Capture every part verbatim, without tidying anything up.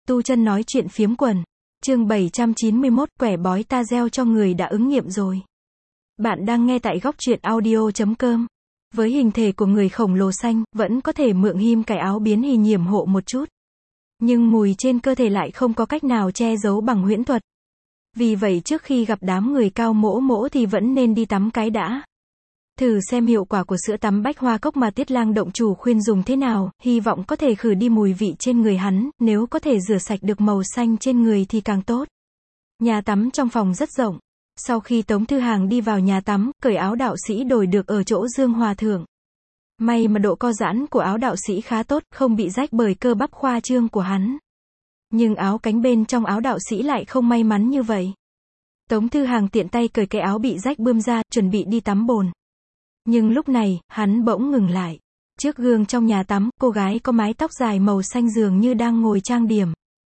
Tu chân nói chuyện phiếm quần. Chương bảy trăm chín mươi mốt, quẻ bói ta gieo cho người đã ứng nghiệm rồi. Bạn đang nghe tại góc truyện audio chấm com. Với hình thể của người khổng lồ xanh, vẫn có thể mượn him cài áo biến hình yểm hộ một chút. Nhưng mùi trên cơ thể lại không có cách nào che giấu bằng huyễn thuật. Vì vậy trước khi gặp đám người cao mỗ mỗ thì vẫn nên đi tắm cái đã. Thử xem hiệu quả của sữa tắm bách hoa cốc mà Tiết Lang động chủ khuyên dùng thế nào, hy vọng có thể khử đi mùi vị trên người hắn, nếu có thể rửa sạch được màu xanh trên người thì càng tốt. Nhà tắm trong phòng rất rộng. Sau khi Tống Thư Hàng đi vào nhà tắm, cởi áo đạo sĩ đổi được ở chỗ Dương Hòa Thượng. May mà độ co giãn của áo đạo sĩ khá tốt, không bị rách bởi cơ bắp khoa trương của hắn. Nhưng áo cánh bên trong áo đạo sĩ lại không may mắn như vậy. Tống Thư Hàng tiện tay cởi cái áo bị rách bươm ra, chuẩn bị đi tắm bồn. Nhưng lúc này, hắn bỗng ngừng lại. Trước gương trong nhà tắm, cô gái có mái tóc dài màu xanh dường như đang ngồi trang điểm.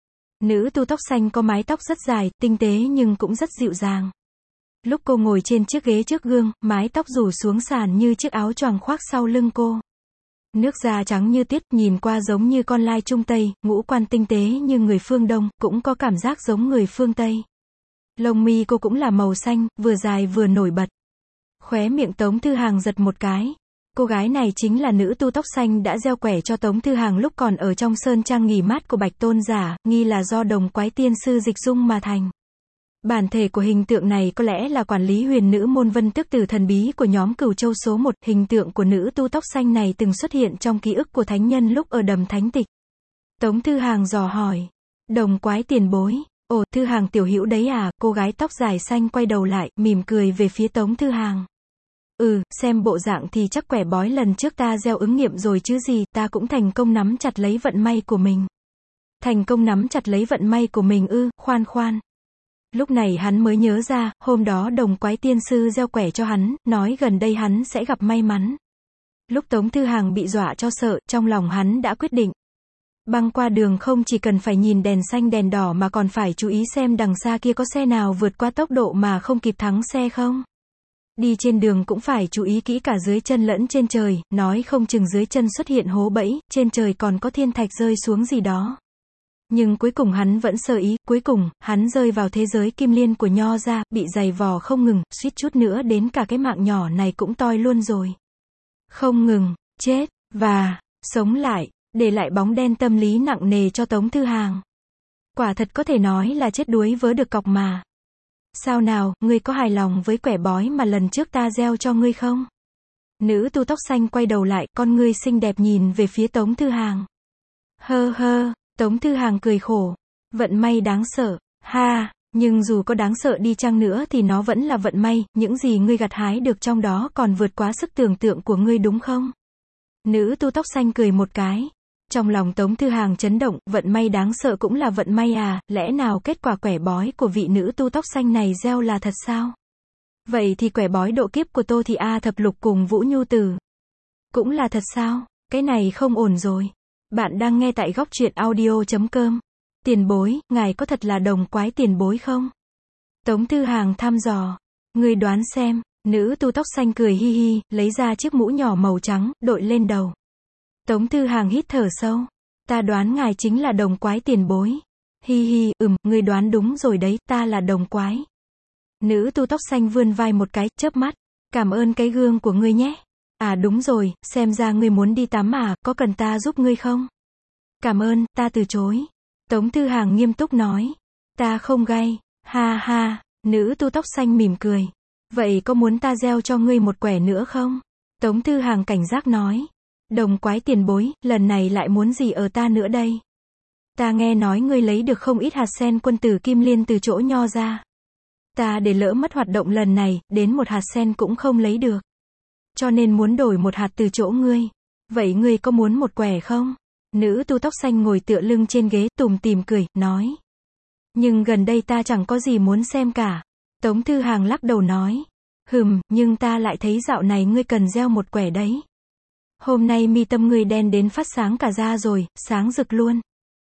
Nữ tu tóc xanh có mái tóc rất dài, tinh tế nhưng cũng rất dịu dàng. Lúc cô ngồi trên chiếc ghế trước gương, mái tóc rủ xuống sàn như chiếc áo choàng khoác sau lưng cô. Nước da trắng như tuyết, nhìn qua giống như con lai Trung Tây, ngũ quan tinh tế như người phương Đông, cũng có cảm giác giống người phương Tây. Lông mi cô cũng là màu xanh, vừa dài vừa nổi bật. Khóe miệng Tống Thư Hàng giật một cái. Cô gái này chính là nữ tu tóc xanh đã gieo quẻ cho Tống Thư Hàng lúc còn ở trong sơn trang nghỉ mát của Bạch Tôn giả, nghi là do đồng quái tiên sư dịch dung mà thành. Bản thể của hình tượng này có lẽ là quản lý huyền nữ môn Vân Tước Tử thần bí của nhóm Cửu Châu số một. Hình tượng của nữ tu tóc xanh này từng xuất hiện trong ký ức của thánh nhân lúc ở đầm thánh tịch. Tống Thư Hàng dò hỏi. Đồng quái tiền bối. Ồ, Thư Hàng tiểu hữu đấy à? Cô gái tóc dài xanh quay đầu lại, mỉm cười về phía Tống Thư Hàng. Ừ, xem bộ dạng thì chắc quẻ bói lần trước ta gieo ứng nghiệm rồi chứ gì, ta cũng thành công nắm chặt lấy vận may của mình. Thành công nắm chặt lấy vận may của mình ư? Khoan khoan. Lúc này hắn mới nhớ ra, hôm đó đồng quái tiên sư gieo quẻ cho hắn, nói gần đây hắn sẽ gặp may mắn. Lúc Tống Thư Hàng bị dọa cho sợ, trong lòng hắn đã quyết định. Băng qua đường không chỉ cần phải nhìn đèn xanh đèn đỏ mà còn phải chú ý xem đằng xa kia có xe nào vượt qua tốc độ mà không kịp thắng xe không. Đi trên đường cũng phải chú ý kỹ cả dưới chân lẫn trên trời, nói không chừng dưới chân xuất hiện hố bẫy, trên trời còn có thiên thạch rơi xuống gì đó. Nhưng cuối cùng hắn vẫn sơ ý, cuối cùng, hắn rơi vào thế giới kim liên của Nho gia, bị giày vò không ngừng, suýt chút nữa đến cả cái mạng nhỏ này cũng toi luôn rồi. Không ngừng, chết, và, sống lại, để lại bóng đen tâm lý nặng nề cho Tống Thư Hàng. Quả thật có thể nói là chết đuối vớ được cọc mà. Sao nào, ngươi có hài lòng với quẻ bói mà lần trước ta gieo cho ngươi không? Nữ tu tóc xanh quay đầu lại, con ngươi xinh đẹp nhìn về phía Tống Thư Hàng. Hơ hơ, Tống Thư Hàng cười khổ. Vận may đáng sợ, ha, nhưng dù có đáng sợ đi chăng nữa thì nó vẫn là vận may, những gì ngươi gặt hái được trong đó còn vượt quá sức tưởng tượng của ngươi đúng không? Nữ tu tóc xanh cười một cái. Trong lòng Tống Thư Hàng chấn động, vận may đáng sợ cũng là vận may à, lẽ nào kết quả quẻ bói của vị nữ tu tóc xanh này gieo là thật sao? Vậy thì quẻ bói độ kiếp của Tô Thị A Thập Lục cùng Vũ Nhu Tử cũng là thật sao? Cái này không ổn rồi. Bạn đang nghe tại góc truyện audio chấm com. Tiền bối, ngài có thật là đồng quái tiền bối không? Tống Thư Hàng thăm dò. Ngươi đoán xem. Nữ tu tóc xanh cười hi hi, lấy ra chiếc mũ nhỏ màu trắng, đội lên đầu. Tống Thư Hàng hít thở sâu. Ta đoán ngài chính là đồng quái tiền bối. Hi hi, ừm, ngươi đoán đúng rồi đấy, ta là đồng quái. Nữ tu tóc xanh vươn vai một cái, chớp mắt. Cảm ơn cái gương của ngươi nhé. À đúng rồi, xem ra ngươi muốn đi tắm à, có cần ta giúp ngươi không? Cảm ơn, ta từ chối. Tống Thư Hàng nghiêm túc nói. Ta không gay, ha ha, nữ tu tóc xanh mỉm cười. Vậy có muốn ta gieo cho ngươi một quẻ nữa không? Tống Thư Hàng cảnh giác nói. Đồng quái tiền bối, lần này lại muốn gì ở ta nữa đây? Ta nghe nói ngươi lấy được không ít hạt sen quân tử kim liên từ chỗ Nho ra. Ta để lỡ mất hoạt động lần này, đến một hạt sen cũng không lấy được. Cho nên muốn đổi một hạt từ chỗ ngươi. Vậy ngươi có muốn một quẻ không? Nữ tu tóc xanh ngồi tựa lưng trên ghế, tủm tỉm cười, nói. Nhưng gần đây ta chẳng có gì muốn xem cả. Tống Thư Hàng lắc đầu nói. Hừm, nhưng ta lại thấy dạo này ngươi cần gieo một quẻ đấy. Hôm nay mi tâm ngươi đen đến phát sáng cả da rồi, sáng rực luôn.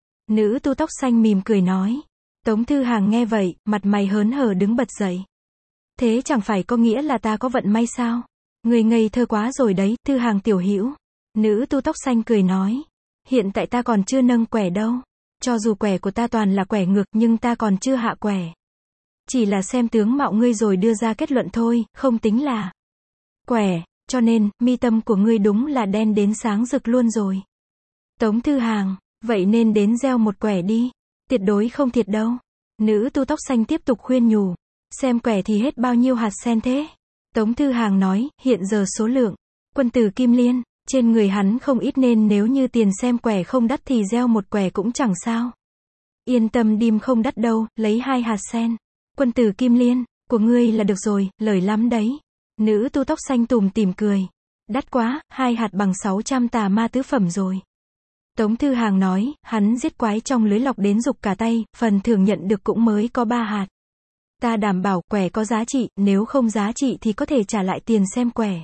Nữ tu tóc xanh mỉm cười nói. Tống Thư Hàng nghe vậy, mặt mày hớn hở đứng bật dậy. Thế chẳng phải có nghĩa là ta có vận may sao? Ngươi ngây thơ quá rồi đấy, Thư Hàng tiểu hữu. Nữ tu tóc xanh cười nói. Hiện tại ta còn chưa nâng quẻ đâu. Cho dù quẻ của ta toàn là quẻ ngược, nhưng ta còn chưa hạ quẻ. Chỉ là xem tướng mạo ngươi rồi đưa ra kết luận thôi, không tính là quẻ, cho nên, mi tâm của ngươi đúng là đen đến sáng rực luôn rồi. Tống Thư Hàng, vậy nên đến gieo một quẻ đi. Tuyệt đối không thiệt đâu. Nữ tu tóc xanh tiếp tục khuyên nhủ. Xem quẻ thì hết bao nhiêu hạt sen thế? Tống Thư Hàng nói, hiện giờ số lượng quân tử Kim Liên trên người hắn không ít nên nếu như tiền xem quẻ không đắt thì gieo một quẻ cũng chẳng sao. Yên tâm đêm không đắt đâu, lấy hai hạt sen. Quân tử Kim Liên của ngươi là được rồi, lời lắm đấy. Nữ tu tóc xanh tủm tỉm cười. Đắt quá, hai hạt bằng sáu trăm tà ma tứ phẩm rồi. Tống Thư Hàng nói, hắn giết quái trong lưới lọc đến rục cả tay, phần thưởng nhận được cũng mới có ba hạt. Ta đảm bảo quẻ có giá trị, nếu không giá trị thì có thể trả lại tiền xem quẻ.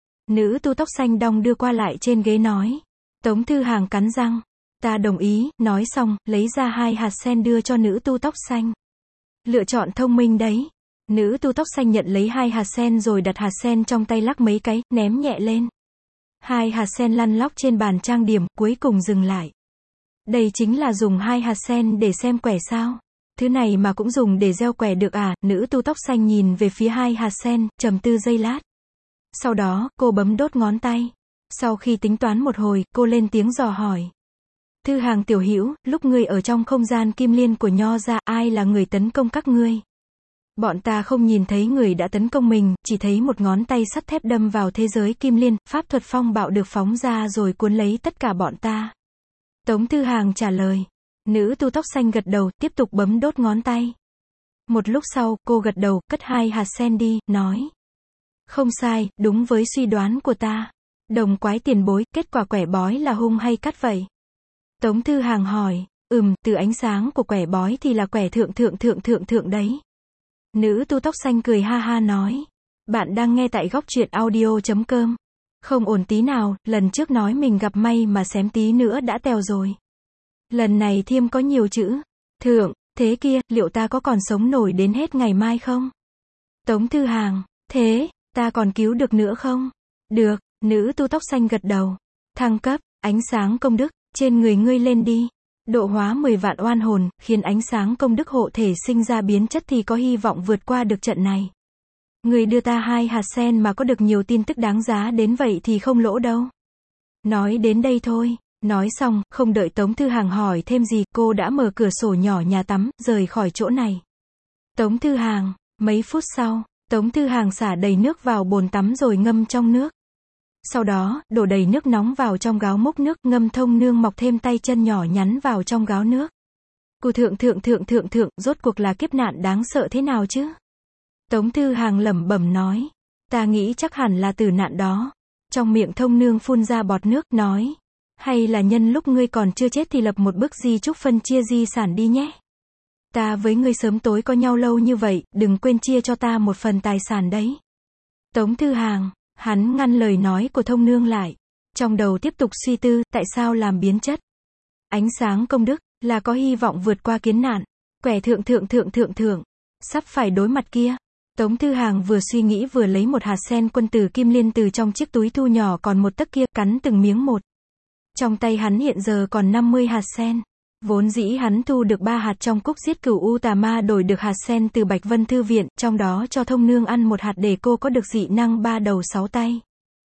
Nữ tu tóc xanh đong đưa qua lại trên ghế nói. Tống Thư Hàng cắn răng. Ta đồng ý, nói xong, lấy ra hai hạt sen đưa cho nữ tu tóc xanh. Lựa chọn thông minh đấy. Nữ tu tóc xanh nhận lấy hai hạt sen rồi đặt hạt sen trong tay lắc mấy cái, ném nhẹ lên. Hai hạt sen lăn lóc trên bàn trang điểm, cuối cùng dừng lại. Đây chính là dùng hai hạt sen để xem quẻ sao? Thứ này mà cũng dùng để gieo quẻ được à? Nữ tu tóc xanh nhìn về phía hai hạt sen, trầm tư giây lát. Sau đó, cô bấm đốt ngón tay. Sau khi tính toán một hồi, cô lên tiếng dò hỏi. Thư Hàng tiểu hữu, lúc ngươi ở trong không gian kim liên của Nho gia, ai là người tấn công các ngươi? Bọn ta không nhìn thấy người đã tấn công mình, chỉ thấy một ngón tay sắt thép đâm vào thế giới kim liên, pháp thuật phong bạo được phóng ra rồi cuốn lấy tất cả bọn ta. Tống Thư Hàng trả lời. Nữ tu tóc xanh gật đầu, tiếp tục bấm đốt ngón tay. Một lúc sau, cô gật đầu, cất hai hạt sen đi, nói. Không sai, đúng với suy đoán của ta. Đồng quái tiền bối, kết quả quẻ bói là hung hay cắt vậy? Tống Thư Hàng hỏi. Ừm, từ ánh sáng của quẻ bói thì là quẻ thượng thượng thượng thượng thượng đấy. Nữ tu tóc xanh cười ha ha nói. Bạn đang nghe tại góc truyện audio chấm com. Không ổn tí nào, lần trước nói mình gặp may mà xém tí nữa đã tèo rồi. Lần này thêm có nhiều chữ. Thượng, thế kia, liệu ta có còn sống nổi đến hết ngày mai không? Tống Thư Hàng, thế, ta còn cứu được nữa không? Được, nữ tu tóc xanh gật đầu. Thăng cấp, ánh sáng công đức, trên người ngươi lên đi. Độ hóa mười vạn oan hồn, khiến ánh sáng công đức hộ thể sinh ra biến chất thì có hy vọng vượt qua được trận này. Người đưa ta hai hạt sen mà có được nhiều tin tức đáng giá đến vậy thì không lỗ đâu. Nói đến đây thôi. Nói xong, không đợi Tống Thư Hàng hỏi thêm gì, cô đã mở cửa sổ nhỏ nhà tắm, rời khỏi chỗ này. Tống Thư Hàng, mấy phút sau, Tống Thư Hàng xả đầy nước vào bồn tắm rồi ngâm trong nước. Sau đó, đổ đầy nước nóng vào trong gáo múc nước, ngâm thông nương mọc thêm tay chân nhỏ nhắn vào trong gáo nước. Cụ thượng thượng thượng thượng thượng, rốt cuộc là kiếp nạn đáng sợ thế nào chứ? Tống Thư Hàng lẩm bẩm nói. Ta nghĩ chắc hẳn là tử nạn đó. Trong miệng thông nương phun ra bọt nước, nói. Hay là nhân lúc ngươi còn chưa chết thì lập một bức di chúc phân chia di sản đi nhé. Ta với ngươi sớm tối có nhau lâu như vậy, đừng quên chia cho ta một phần tài sản đấy. Tống Thư Hàng, hắn ngăn lời nói của thông nương lại. Trong đầu tiếp tục suy tư, tại sao làm biến chất? Ánh sáng công đức, là có hy vọng vượt qua kiến nạn. Quẻ thượng thượng thượng thượng thượng, sắp phải đối mặt kia. Tống Thư Hàng vừa suy nghĩ vừa lấy một hạt sen quân tử kim liên từ trong chiếc túi thu nhỏ còn một tấc kia, cắn từng miếng một. Trong tay hắn hiện giờ còn năm mươi hạt sen. Vốn dĩ hắn thu được ba hạt trong cúc giết cửu u tà ma đổi được hạt sen từ Bạch Vân Thư Viện, trong đó cho thông nương ăn một hạt để cô có được dị năng ba đầu sáu tay.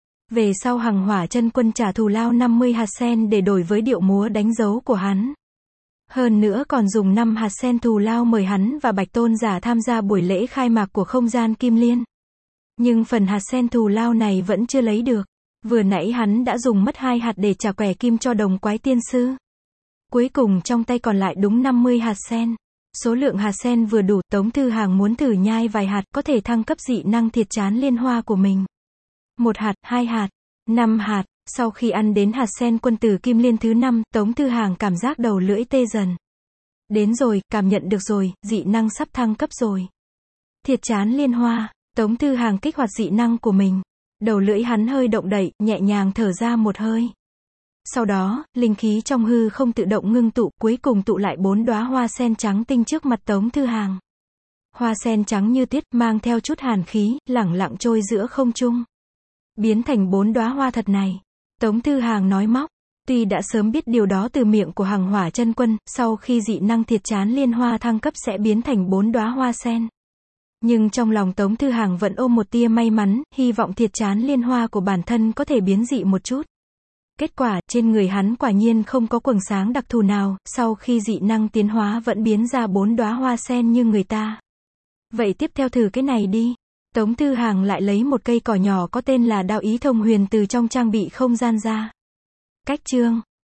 Về sau Hằng Hỏa Chân Quân trả thù lao năm mươi hạt sen để đổi với điệu múa đánh dấu của hắn. Hơn nữa còn dùng năm hạt sen thù lao mời hắn và Bạch Tôn Giả tham gia buổi lễ khai mạc của không gian Kim Liên. Nhưng phần hạt sen thù lao này vẫn chưa lấy được. Vừa nãy hắn đã dùng mất hai hạt để trả quẻ kim cho đồng quái tiên sư. Cuối cùng trong tay còn lại đúng năm mươi hạt sen. Số lượng hạt sen vừa đủ, Tống Thư Hàng muốn thử nhai vài hạt, có thể thăng cấp dị năng thiệt chán liên hoa của mình. Một hạt, hai hạt, năm hạt. Sau khi ăn đến hạt sen quân tử kim liên thứ năm, Tống Thư Hàng cảm giác đầu lưỡi tê dần. Đến rồi, cảm nhận được rồi, dị năng sắp thăng cấp rồi. Thiệt chán liên hoa, Tống Thư Hàng kích hoạt dị năng của mình. Đầu lưỡi hắn hơi động đậy, nhẹ nhàng thở ra một hơi. Sau đó, linh khí trong hư không tự động ngưng tụ, cuối cùng tụ lại bốn đóa hoa sen trắng tinh trước mặt Tống Thư Hàng. Hoa sen trắng như tuyết, mang theo chút hàn khí, lẳng lặng trôi giữa không trung. Biến thành bốn đóa hoa thật này. Tống Thư Hàng nói móc. Tuy đã sớm biết điều đó từ miệng của Hằng Hỏa Chân Quân, sau khi dị năng thiệt chán liên hoa thăng cấp sẽ biến thành bốn đóa hoa sen. Nhưng trong lòng Tống Thư Hàng vẫn ôm một tia may mắn, hy vọng thiệt chán liên hoa của bản thân có thể biến dị một chút. Kết quả, trên người hắn quả nhiên không có quầng sáng đặc thù nào, sau khi dị năng tiến hóa vẫn biến ra bốn đóa hoa sen như người ta. Vậy tiếp theo thử cái này đi. Tống Thư Hàng lại lấy một cây cỏ nhỏ có tên là Đao Ý Thông Huyền từ trong trang bị không gian ra. Cách chương